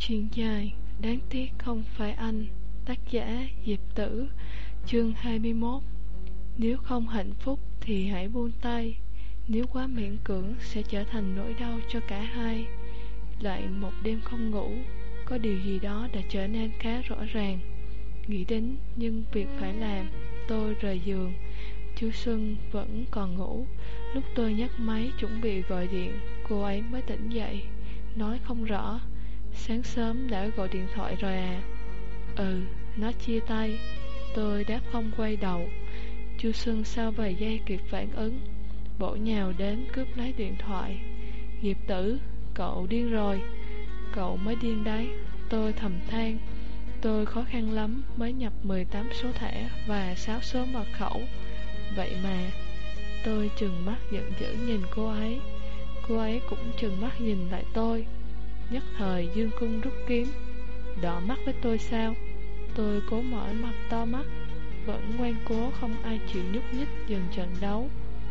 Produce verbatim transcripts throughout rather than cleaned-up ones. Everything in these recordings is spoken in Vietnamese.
Chuyện dài, đáng tiếc không phải anh. Tác giả Diệp Tử. Chương hai mươi mốt. Nếu không hạnh phúc thì hãy buông tay. Nếu quá miễn cưỡng sẽ trở thành nỗi đau cho cả hai. Lại một đêm không ngủ, có điều gì đó đã trở nên khá rõ ràng. Nghĩ đến nhưng việc phải làm, tôi rời giường. Chú Xuân vẫn còn ngủ. Lúc tôi nhấc máy chuẩn bị gọi điện, cô ấy mới tỉnh dậy, nói không rõ. Sáng sớm đã gọi điện thoại rồi à? Ừ, nó chia tay. Tôi đáp không quay đầu. Chu Xuân sau vài giây kịp phản ứng, bổ nhào đến cướp lấy điện thoại. Diệp Tử, cậu điên rồi. Cậu mới điên đấy, tôi thầm than. Tôi khó khăn lắm mới nhập mười tám số thẻ và sáu số mật khẩu. Vậy mà tôi trừng mắt giận dữ nhìn cô ấy. Cô ấy cũng trừng mắt nhìn lại tôi. Nhất thời dương cung rút kiếm. Đỏ mắt với tôi sao? Tôi cố mở mặt to mắt, vẫn ngoan cố không ai chịu nhúc nhích dừng trận đấu.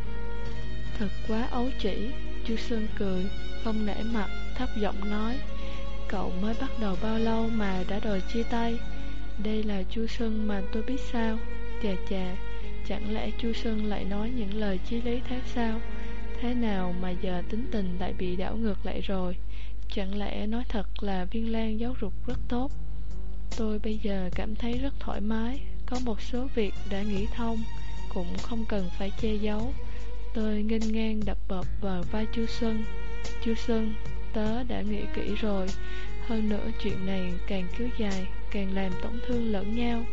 Thật quá ấu trĩ. Chu Sơn cười, không nể mặt, thấp giọng nói. Cậu mới bắt đầu bao lâu mà đã đòi chia tay? Đây là Chu Sơn mà tôi biết sao? Chà chà, chẳng lẽ Chu Sơn lại nói những lời chí lý thế sao? Thế nào mà giờ tính tình lại bị đảo ngược lại rồi? Chẳng lẽ nói thật là Viên Lan giáo dục rất tốt? Tôi bây giờ cảm thấy rất thoải mái. Có một số việc đã nghĩ thông, cũng không cần phải che giấu. Tôi nghênh ngang đập bợp vào vai Chu Xuân. Chu Xuân, tớ đã nghĩ kỹ rồi. Hơn nữa chuyện này càng kéo dài, càng làm tổn thương lẫn nhau.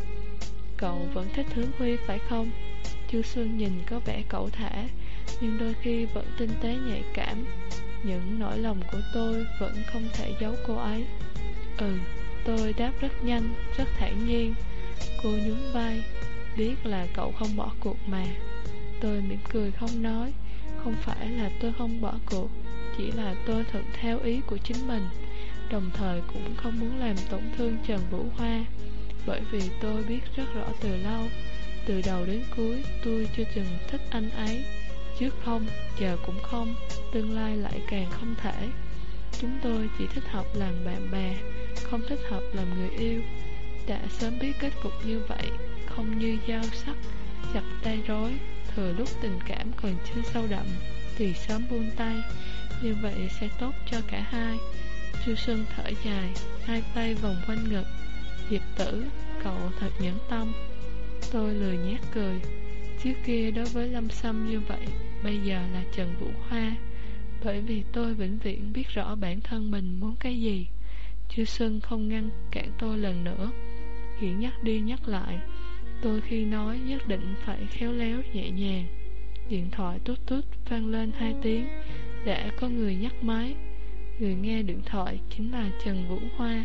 Cậu vẫn thích Hướng Huy phải không? Chu Xuân nhìn có vẻ cẩu thả, nhưng đôi khi vẫn tinh tế nhạy cảm. Những nỗi lòng của tôi vẫn không thể giấu cô ấy. Ừ, tôi đáp rất nhanh, rất thản nhiên. Cô nhún vai. Biết là cậu không bỏ cuộc mà. Tôi mỉm cười không nói. Không phải là tôi không bỏ cuộc, chỉ là tôi thuận theo ý của chính mình. Đồng thời cũng không muốn làm tổn thương Trần Vũ Hoa. Bởi vì tôi biết rất rõ từ lâu, từ đầu đến cuối tôi chưa từng thích anh ấy. Trước không, giờ cũng không, tương lai lại càng không thể. Chúng tôi chỉ thích hợp làm bạn bè, không thích hợp làm người yêu. Đã sớm biết kết cục như vậy, không như dao sắc, chặt tay rối. Thừa lúc tình cảm còn chưa sâu đậm thì sớm buông tay, như vậy sẽ tốt cho cả hai. Chu Xuân thở dài, hai tay vòng quanh ngực. Diệp Tử, cậu thật nhẫn tâm. Tôi lười nhác cười. Trước kia đối với Lâm Sâm như vậy, bây giờ là Trần Vũ Hoa. Bởi vì tôi vĩnh viễn biết rõ bản thân mình muốn cái gì. Chu Xuân không ngăn cản tôi lần nữa, chỉ nhắc đi nhắc lại. Tôi khi nói nhất định phải khéo léo nhẹ nhàng. Điện thoại tút tút vang lên hai tiếng. Đã có người nhắc máy. Người nghe điện thoại chính là Trần Vũ Hoa.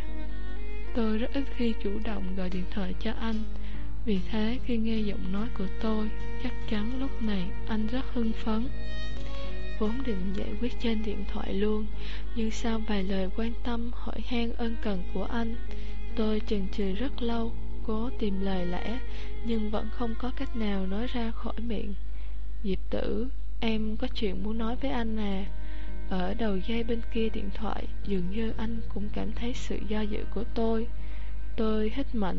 Tôi rất ít khi chủ động gọi điện thoại cho anh. Vì thế khi nghe giọng nói của tôi, chắc chắn lúc này anh rất hưng phấn. Vốn định giải quyết trên điện thoại luôn, nhưng sau vài lời quan tâm hỏi han ân cần của anh, tôi chần chừ rất lâu, cố tìm lời lẽ, nhưng vẫn không có cách nào nói ra khỏi miệng. Diệp Tử, em có chuyện muốn nói với anh à. Ở đầu dây bên kia điện thoại, dường như anh cũng cảm thấy sự do dự của tôi. Tôi hít mạnh.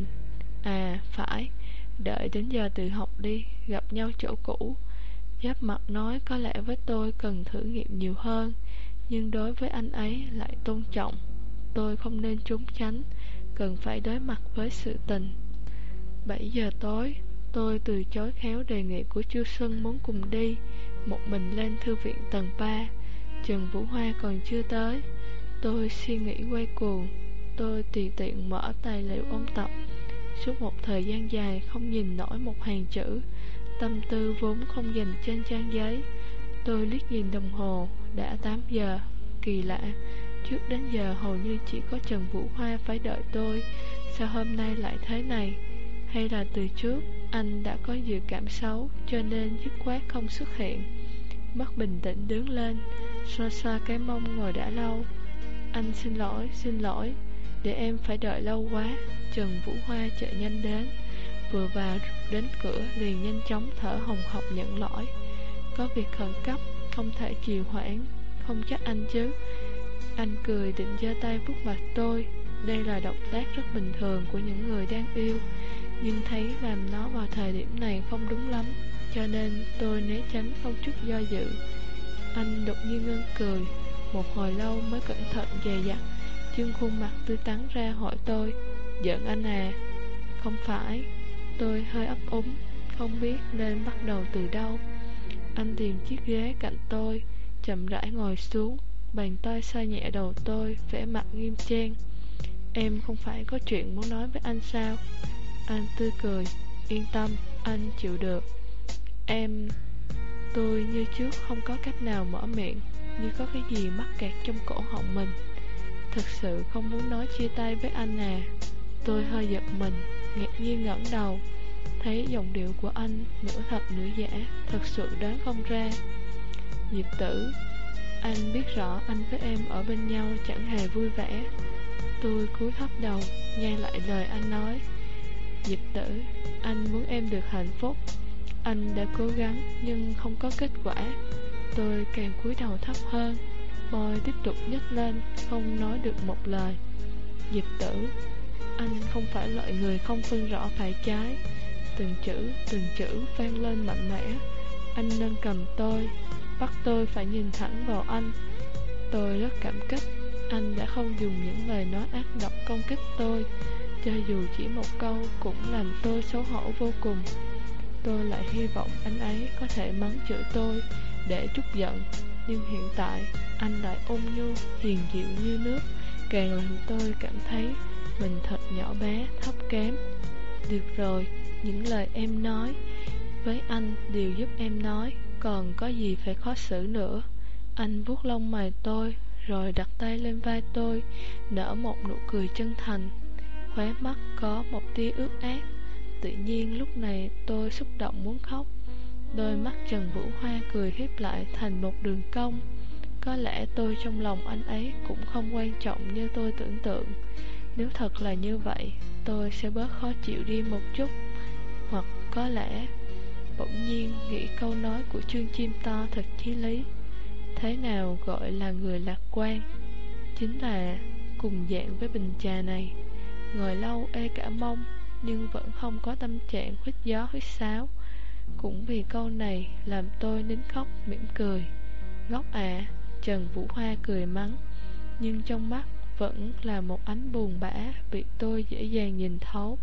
À, phải, đợi đến giờ tự học đi, gặp nhau chỗ cũ. Giáp mặt nói có lẽ với tôi cần thử nghiệm nhiều hơn, nhưng đối với anh ấy lại tôn trọng. Tôi không nên trốn tránh, cần phải đối mặt với sự tình. Bảy giờ tối, tôi từ chối khéo đề nghị của Chu Xuân muốn cùng đi, một mình lên thư viện tầng ba. Trần Vũ Hoa còn chưa tới. Tôi suy nghĩ quay cuồng. Tôi tùy tiện mở tài liệu ôn tập. Suốt một thời gian dài không nhìn nổi một hàng chữ. Tâm tư vốn không dành trên trang giấy. Tôi liếc nhìn đồng hồ, đã tám giờ. Kỳ lạ, trước đến giờ hầu như chỉ có Trần Vũ Hoa phải đợi tôi. Sao hôm nay lại thế này? Hay là từ trước anh đã có dự cảm xấu, cho nên dứt khoát không xuất hiện? Mất bình tĩnh đứng lên, xoa xoa cái mông ngồi đã lâu. Anh xin lỗi, xin lỗi, để em phải đợi lâu quá. Trần Vũ Hoa chạy nhanh đến, vừa vào đến cửa liền nhanh chóng thở hồng hộc nhận lỗi. Có việc khẩn cấp, không thể trì hoãn, không trách anh chứ. Anh cười định giơ tay vuốt mặt tôi. Đây là động tác rất bình thường của những người đang yêu, nhưng thấy làm nó vào thời điểm này không đúng lắm, cho nên tôi né tránh không chút do dự. Anh đột nhiên ngưng cười, một hồi lâu mới cẩn thận dè dặt trưng khuôn mặt tươi tắn ra hỏi tôi: giận anh à? Không phải. Tôi hơi ấp úng, không biết nên bắt đầu từ đâu. Anh tìm chiếc ghế cạnh tôi, chậm rãi ngồi xuống, bàn tay xoa nhẹ đầu tôi, vẻ mặt nghiêm trang. Em không phải có chuyện muốn nói với anh sao? Anh tươi cười. Yên tâm, anh chịu được. Em... Tôi như trước không có cách nào mở miệng, như có cái gì mắc kẹt trong cổ họng mình. Thật sự không muốn nói chia tay với anh à? Tôi hơi giật mình, ngạc nhiên ngẩng đầu, thấy giọng điệu của anh nửa thật nửa giả, thật sự đoán không ra. Diệp Tử, anh biết rõ anh với em ở bên nhau chẳng hề vui vẻ. Tôi cúi thấp đầu, nghe lại lời anh nói. Diệp Tử, anh muốn em được hạnh phúc. Anh đã cố gắng nhưng không có kết quả. Tôi càng cúi đầu thấp hơn, môi tiếp tục nhếch lên, không nói được một lời. Diệp Tử, anh không phải loại người không phân rõ phải trái. Từng chữ, từng chữ vang lên mạnh mẽ. Anh nâng cầm tôi, bắt tôi phải nhìn thẳng vào anh. Tôi rất cảm kích. Anh đã không dùng những lời nói ác độc công kích tôi, cho dù chỉ một câu cũng làm tôi xấu hổ vô cùng. Tôi lại hy vọng anh ấy có thể mắng chửi tôi để trút giận, nhưng hiện tại anh lại ôn nhu, hiền dịu như nước, càng làm tôi cảm thấy mình thật nhỏ bé, thấp kém. Được rồi, những lời em nói với anh đều giúp em nói, còn có gì phải khó xử nữa. Anh vuốt lông mày tôi, rồi đặt tay lên vai tôi, nở một nụ cười chân thành. Khóe mắt có một tia ướt át. Tự nhiên lúc này tôi xúc động muốn khóc. Đôi mắt Trần Vũ Hoa cười híp lại thành một đường cong. Có lẽ tôi trong lòng anh ấy cũng không quan trọng như tôi tưởng tượng. Nếu thật là như vậy, tôi sẽ bớt khó chịu đi một chút. Hoặc có lẽ bỗng nhiên nghĩ câu nói của Trương Chim To thật chí lý. Thế nào gọi là người lạc quan? Chính là cùng dạng với bình trà này, ngồi lâu ê cả mông, nhưng vẫn không có tâm trạng huýt gió huýt sáo. Cũng vì câu này làm tôi nín khóc mỉm cười. Ngốc à, Trần Vũ Hoa cười mắng, nhưng trong mắt vẫn là một ánh buồn bã bị tôi dễ dàng nhìn thấu.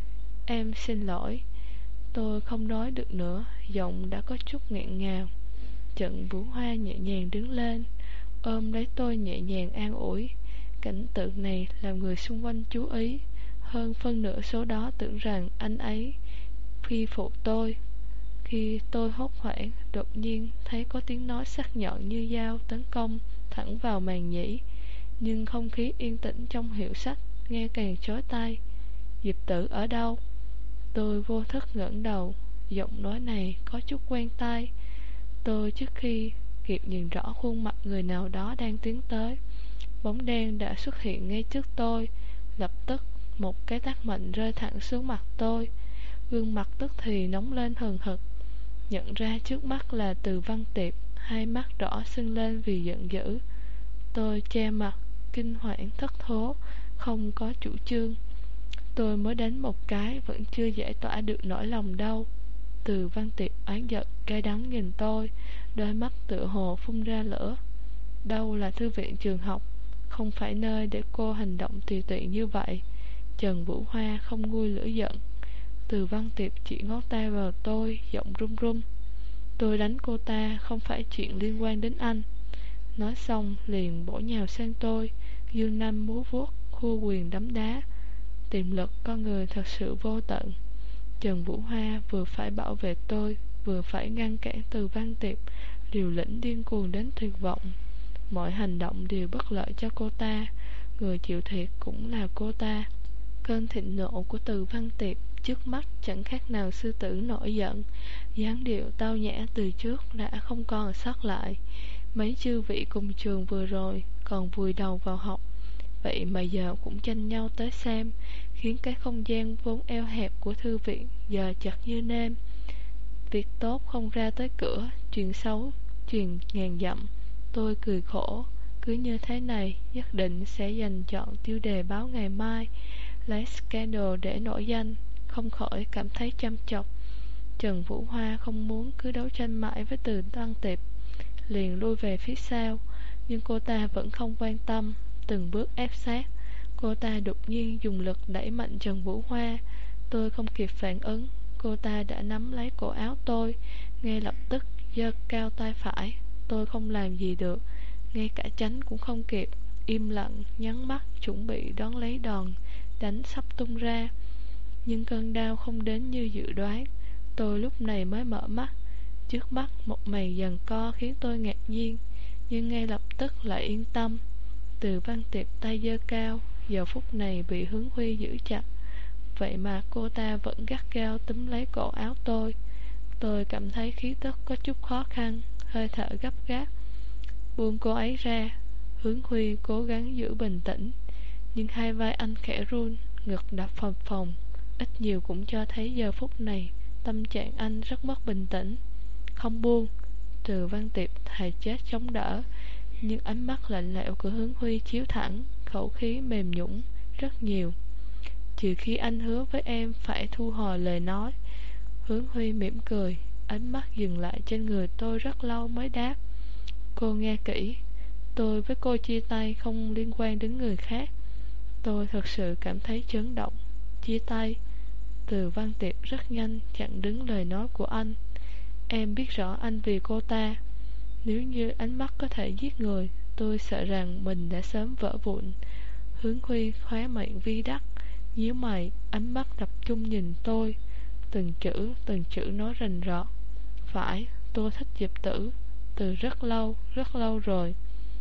Em xin lỗi. Tôi không nói được nữa, giọng đã có chút nghẹn ngào. Trần Vũ Hoa nhẹ nhàng đứng lên, ôm lấy tôi nhẹ nhàng an ủi. Cảnh tượng này làm người xung quanh chú ý. Hơn phân nửa số đó tưởng rằng anh ấy phi phụ tôi. Khi tôi hốt hoảng, đột nhiên thấy có tiếng nói sắc nhọn như dao tấn công thẳng vào màng nhĩ. Nhưng không khí yên tĩnh trong hiệu sách nghe càng chói tai. Diệp Tử ở đâu? Tôi vô thức ngẩng đầu. Giọng nói này có chút quen tai. Tôi trước khi kịp nhìn rõ khuôn mặt người nào đó đang tiến tới, bóng đen đã xuất hiện ngay trước tôi. Lập tức một cái tát mạnh rơi thẳng xuống mặt tôi. Gương mặt tức thì nóng lên hừng hực. Nhận ra trước mắt là Từ Văn Tiệp, hai mắt đỏ sưng lên vì giận dữ. Tôi che mặt, kinh hoảng thất thố, không có chủ trương. Tôi mới đánh một cái vẫn chưa giải tỏa được nỗi lòng đâu. Từ Văn Tiệp oán giận cay đắng nhìn tôi, đôi mắt tựa hồ phun ra lửa. Đâu là thư viện trường học, không phải nơi để cô hành động tùy tiện như vậy. Trần Vũ Hoa không nguôi lửa giận. Từ Văn Tiệp chỉ ngón tay vào tôi, giọng run run. Tôi đánh cô ta không phải chuyện liên quan đến anh. Nói xong liền bổ nhào sang tôi, dương nanh múa vuốt, khua quyền đấm đá. Tiềm lực con người thật sự vô tận. Trần Vũ Hoa vừa phải bảo vệ tôi, vừa phải ngăn cản Từ Văn Tiệp, liều lĩnh điên cuồng đến tuyệt vọng. Mọi hành động đều bất lợi cho cô ta, người chịu thiệt cũng là cô ta. Cơn thịnh nộ của Từ Văn Tiệp trước mắt chẳng khác nào sư tử nổi giận. Dáng điệu tao nhã từ trước đã không còn sót lại. Mấy chư vị cùng trường vừa rồi còn vùi đầu vào học, vậy mà giờ cũng tranh nhau tới xem, khiến cái không gian vốn eo hẹp của thư viện giờ chật như nêm. Việc tốt không ra tới cửa, chuyện xấu truyền ngàn dặm. Tôi cười khổ, Cứ như thế này, nhất định sẽ dành chọn tiêu đề báo ngày mai, lấy scandal để nổi danh. Không khỏi cảm thấy chăm chọc. Trần Vũ Hoa không muốn cứ đấu tranh mãi với Từ Văn Tiệp, liền lui về phía sau. Nhưng cô ta vẫn không quan tâm, từng bước ép sát. Cô ta đột nhiên dùng lực đẩy mạnh Trần Vũ Hoa. Tôi không kịp phản ứng, cô ta đã nắm lấy cổ áo tôi, ngay lập tức giơ cao tay phải. Tôi không làm gì được, ngay cả tránh cũng không kịp, im lặng nhắm mắt chuẩn bị đón lấy đòn đánh sắp tung ra. Nhưng cơn đau không đến như dự đoán. Tôi lúc này mới mở mắt. Trước mắt một màn giằng co khiến tôi ngạc nhiên, nhưng ngay lập tức lại yên tâm. Từ Văn Tiệp tay giơ cao, giờ phút này bị Hướng Huy giữ chặt, vậy mà cô ta vẫn gắt gao túm lấy cổ áo tôi. Tôi cảm thấy khí tức có chút khó khăn, hơi thở gấp gáp. Buông cô ấy ra. Hướng Huy cố gắng giữ bình tĩnh, nhưng hai vai anh khẽ run, ngực đập phập phồng. Ít nhiều cũng cho thấy giờ phút này tâm trạng anh rất mất bình tĩnh. Không buông. Từ Văn Tiệp thà chết chống đỡ, nhưng ánh mắt lạnh lẽo của Hướng Huy chiếu thẳng, khẩu khí mềm nhũn rất nhiều. Trừ khi anh hứa với em phải thu hồi lời nói. Hướng Huy mỉm cười, ánh mắt dừng lại trên người tôi rất lâu mới đáp. Cô nghe kỹ, tôi với cô chia tay không liên quan đến người khác. Tôi thật sự cảm thấy chấn động. Chia tay? Từ Văn Tiệp rất nhanh chặn đứng lời nói của anh. Em biết rõ anh vì cô ta. Nếu như ánh mắt có thể giết người, tôi sợ rằng mình đã sớm vỡ vụn. Hướng Huy khóe miệng vi đắc, nhíu mày, ánh mắt tập trung nhìn tôi, từng chữ từng chữ nói rành rọt. Phải, tôi thích Diệp Tử, từ rất lâu, rất lâu rồi.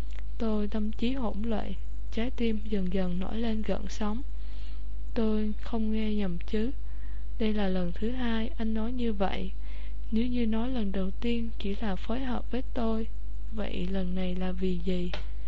Tôi tâm trí hỗn loạn, trái tim dần dần nổi lên gợn sóng. Tôi không nghe nhầm chứ? Đây là lần thứ hai anh nói như vậy. Nếu như nói lần đầu tiên chỉ là phối hợp với tôi, vậy lần này là vì gì?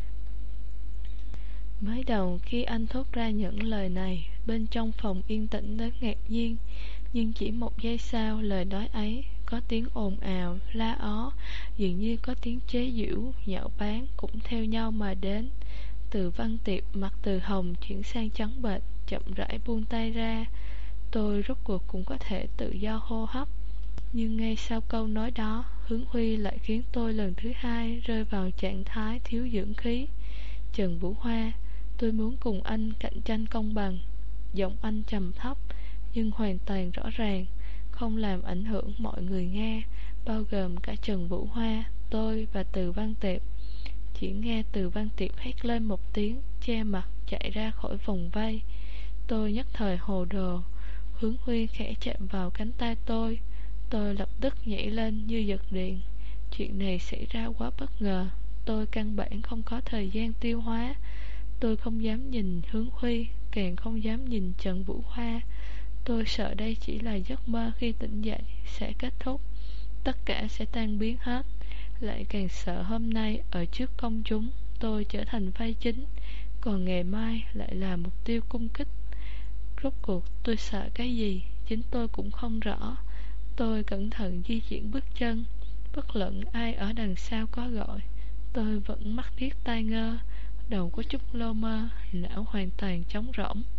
Mới đầu khi anh thốt ra những lời này, bên trong phòng yên tĩnh đến ngạc nhiên. Nhưng chỉ một giây sau lời nói ấy, có tiếng ồn ào, la ó, dường như có tiếng chế giễu, nhạo báng cũng theo nhau mà đến. Từ Văn Tiệp mặt từ hồng chuyển sang trắng bệch, chậm rãi buông tay ra. Tôi rốt cuộc cũng có thể tự do hô hấp. Nhưng ngay sau câu nói đó, Hướng Huy lại khiến tôi lần thứ hai rơi vào trạng thái thiếu dưỡng khí. Trần Vũ Hoa, tôi muốn cùng anh cạnh tranh công bằng. Giọng anh trầm thấp, nhưng hoàn toàn rõ ràng, không làm ảnh hưởng mọi người nghe, bao gồm cả Trần Vũ Hoa, tôi và Từ Văn Tiệp. Chỉ nghe Từ Văn Tiệp hét lên một tiếng, che mặt chạy ra khỏi vòng vây. Tôi nhất thời hồ đồ. Hướng Huy khẽ chạm vào cánh tay tôi. Tôi lập tức nhảy lên như giật điện. Chuyện này xảy ra quá bất ngờ. Tôi căn bản không có thời gian tiêu hóa. Tôi không dám nhìn Hướng Huy, càng không dám nhìn Trần Vũ Hoa. Tôi sợ đây chỉ là giấc mơ khi tỉnh dậy sẽ kết thúc, tất cả sẽ tan biến hết. Lại càng sợ hôm nay ở trước công chúng tôi trở thành vai chính, còn ngày mai lại là mục tiêu cung kích. Rốt cuộc tôi sợ cái gì, chính tôi cũng không rõ. Tôi cẩn thận di chuyển bước chân, bất luận ai ở đằng sau có gọi, tôi vẫn mắt điếc tai ngơ, đầu có chút lơ mơ, não hoàn toàn trống rỗng.